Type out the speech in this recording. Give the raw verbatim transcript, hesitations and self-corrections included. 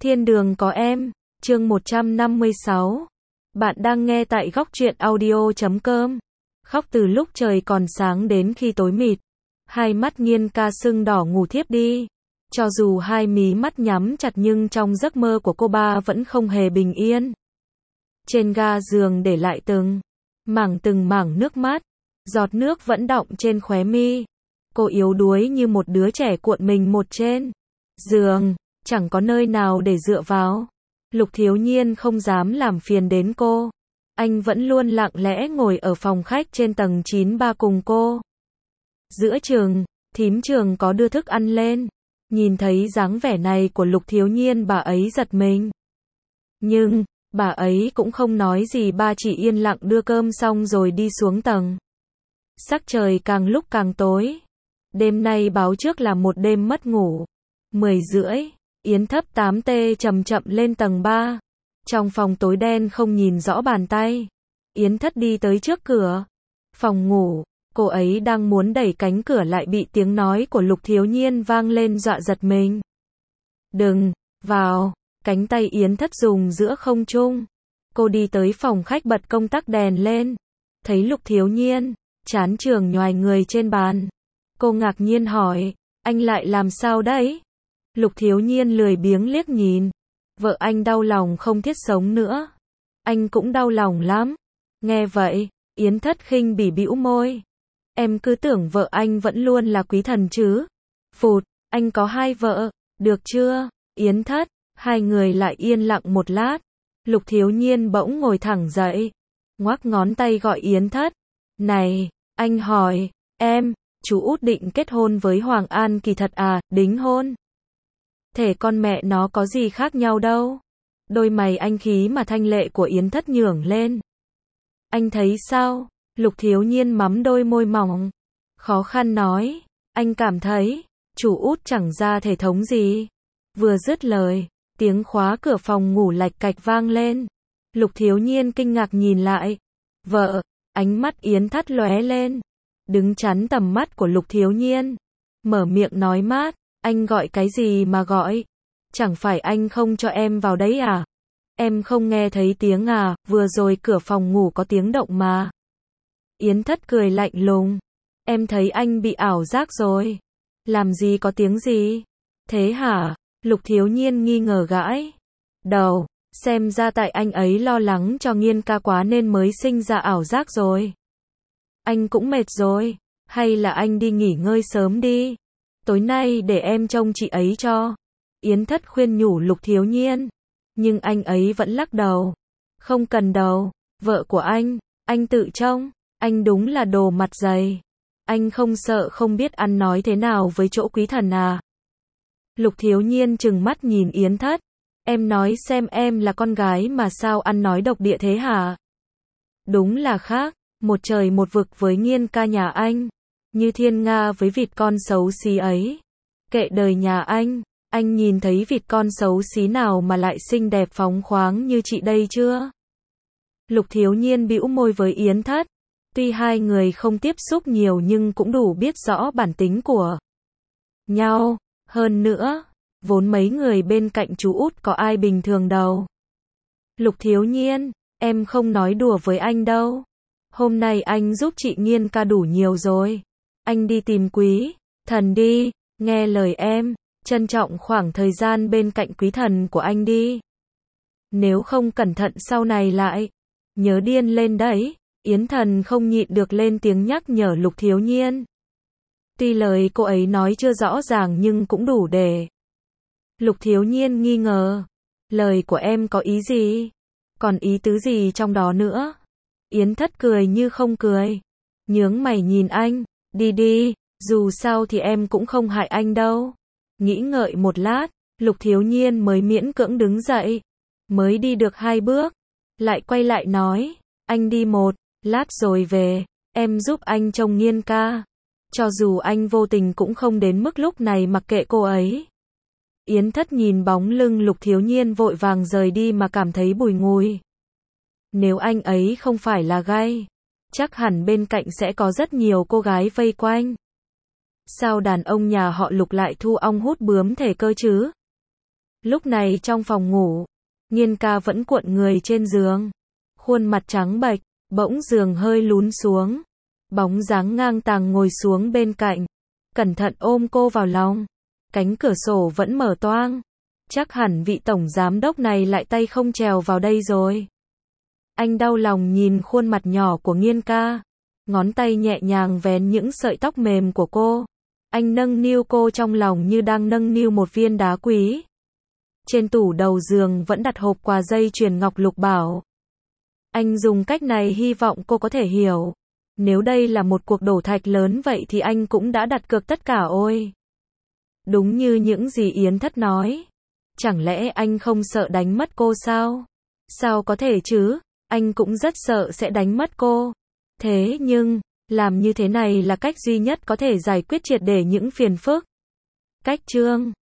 Thiên đường có em, chương một trăm năm mươi sáu. Bạn đang nghe tại góc truyện audio chấm com. Khóc từ lúc trời còn sáng đến khi tối mịt. Hai mắt Nghiên Ca sưng đỏ ngủ thiếp đi. Cho dù hai mí mắt nhắm chặt nhưng trong giấc mơ của cô ba vẫn không hề bình yên. Trên ga giường để lại từng mảng từng mảng nước mắt. Giọt nước vẫn đọng trên khóe mi. Cô yếu đuối như một đứa trẻ cuộn mình một trên giường, chẳng có nơi nào để dựa vào. Lục Thiếu Nhiên không dám làm phiền đến cô. Anh vẫn luôn lặng lẽ ngồi ở phòng khách trên tầng chín ba cùng cô. Giữa trường, thím Trường có đưa thức ăn lên. Nhìn thấy dáng vẻ này của Lục Thiếu Nhiên, bà ấy giật mình. Nhưng, bà ấy cũng không nói gì, ba chỉ yên lặng đưa cơm xong rồi đi xuống tầng. Sắc trời càng lúc càng tối. Đêm nay báo trước là một đêm mất ngủ. Mười rưỡi, Yến Thấp tám T chậm chậm lên tầng ba. Trong phòng tối đen không nhìn rõ bàn tay. Yến Thất đi tới trước cửa phòng ngủ. Cô ấy đang muốn đẩy cánh cửa lại bị tiếng nói của Lục Thiếu Nhiên vang lên dọa giật mình. Đừng vào. Cánh tay Yến Thất dùng giữa không trung. Cô đi tới phòng khách bật công tắc đèn lên. Thấy Lục Thiếu Nhiên, Chán Trường nhoài người trên bàn. Cô ngạc nhiên hỏi, anh lại làm sao đấy? Lục Thiếu Nhiên lười biếng liếc nhìn. Vợ anh đau lòng không thiết sống nữa. Anh cũng đau lòng lắm. Nghe vậy, Yến Thất khinh bỉ bĩu môi. Em cứ tưởng vợ anh vẫn luôn là quý thần chứ. Phụt, anh có hai vợ, được chưa? Yến Thất, hai người lại yên lặng một lát. Lục Thiếu Nhiên bỗng ngồi thẳng dậy. Ngoắc ngón tay gọi Yến Thất. Này, anh hỏi, em, chú út định kết hôn với Hoàng An Kỳ thật à, đính hôn? Thể con mẹ nó có gì khác nhau đâu. Đôi mày anh khí mà thanh lệ của Yến Thất nhưởng lên. Anh thấy sao? Lục Thiếu Nhiên mắm đôi môi mỏng. Khó khăn nói, anh cảm thấy, chủ út chẳng ra thể thống gì. Vừa dứt lời, tiếng khóa cửa phòng ngủ lạch cạch vang lên. Lục Thiếu Nhiên kinh ngạc nhìn lại. Vợ, ánh mắt Yến Thất lóe lên. Đứng chắn tầm mắt của Lục Thiếu Nhiên. Mở miệng nói mát, anh gọi cái gì mà gọi? Chẳng phải anh không cho em vào đấy à? Em không nghe thấy tiếng à, vừa rồi cửa phòng ngủ có tiếng động mà. Yến Thất cười lạnh lùng. Em thấy anh bị ảo giác rồi. Làm gì có tiếng gì? Thế hả? Lục Thiếu Nhiên nghi ngờ gãi đầu. Xem ra tại anh ấy lo lắng cho Nghiên Ca quá nên mới sinh ra ảo giác rồi. Anh cũng mệt rồi. Hay là anh đi nghỉ ngơi sớm đi. Tối nay để em trông chị ấy cho. Yến Thất khuyên nhủ Lục Thiếu Nhiên. Nhưng anh ấy vẫn lắc đầu. Không cần đâu. Vợ của anh, anh tự trông. Anh đúng là đồ mặt dày. Anh không sợ không biết ăn nói thế nào với chỗ quý thần à? Lục Thiếu Nhiên trừng mắt nhìn Yến Thất. Em nói xem, em là con gái mà sao ăn nói độc địa thế hả? Đúng là khác. Một trời một vực với Nghiên Ca nhà anh. Như thiên nga với vịt con xấu xí ấy. Kệ đời nhà anh. Anh nhìn thấy vịt con xấu xí nào mà lại xinh đẹp phóng khoáng như chị đây chưa? Lục Thiếu Nhiên bĩu môi với Yến Thất. Tuy hai người không tiếp xúc nhiều nhưng cũng đủ biết rõ bản tính của nhau. Hơn nữa, vốn mấy người bên cạnh chú út có ai bình thường đâu. Lục Thiếu Nhiên, em không nói đùa với anh đâu. Hôm nay anh giúp chị Nghiên Ca đủ nhiều rồi. Anh đi tìm quý thần đi, nghe lời em, trân trọng khoảng thời gian bên cạnh quý thần của anh đi. Nếu không cẩn thận sau này lại nhớ điên lên đấy. Yến Thần không nhịn được lên tiếng nhắc nhở Lục Thiếu Nhiên. Tuy lời cô ấy nói chưa rõ ràng nhưng cũng đủ để. Lục Thiếu Nhiên nghi ngờ. Lời của em có ý gì? Còn ý tứ gì trong đó nữa? Yến Thất cười như không cười. Nhướng mày nhìn anh. Đi đi, dù sao thì em cũng không hại anh đâu. Nghĩ ngợi một lát, Lục Thiếu Nhiên mới miễn cưỡng đứng dậy. Mới đi được hai bước. Lại quay lại nói. Anh đi một lát rồi về. Em giúp anh trông Nghiên Ca. Cho dù anh vô tình cũng không đến mức lúc này mặc kệ cô ấy. Yến Thất nhìn bóng lưng Lục Thiếu Nhiên vội vàng rời đi mà cảm thấy bùi ngùi. Nếu anh ấy không phải là gay, chắc hẳn bên cạnh sẽ có rất nhiều cô gái vây quanh. Sao đàn ông nhà họ Lục lại thu ong hút bướm thể cơ chứ? Lúc này trong phòng ngủ, Nghiên ca vẫn cuộn người trên giường. Khuôn mặt trắng bệch, bỗng giường hơi lún xuống. Bóng dáng ngang tàng ngồi xuống bên cạnh. Cẩn thận ôm cô vào lòng. Cánh cửa sổ vẫn mở toang. Chắc hẳn vị tổng giám đốc này lại tay không trèo vào đây rồi. Anh đau lòng nhìn khuôn mặt nhỏ của Nghiên ca. Ngón tay nhẹ nhàng vén những sợi tóc mềm của cô. Anh nâng niu cô trong lòng như đang nâng niu một viên đá quý. Trên tủ đầu giường vẫn đặt hộp quà dây chuyền ngọc lục bảo. Anh dùng cách này hy vọng cô có thể hiểu. Nếu đây là một cuộc đổ thạch lớn vậy thì anh cũng đã đặt cược tất cả ôi. Đúng như những gì Yến Thất nói. Chẳng lẽ anh không sợ đánh mất cô sao? Sao có thể chứ? Anh cũng rất sợ sẽ đánh mất cô. Thế nhưng, làm như thế này là cách duy nhất có thể giải quyết triệt để những phiền phức. Cách chương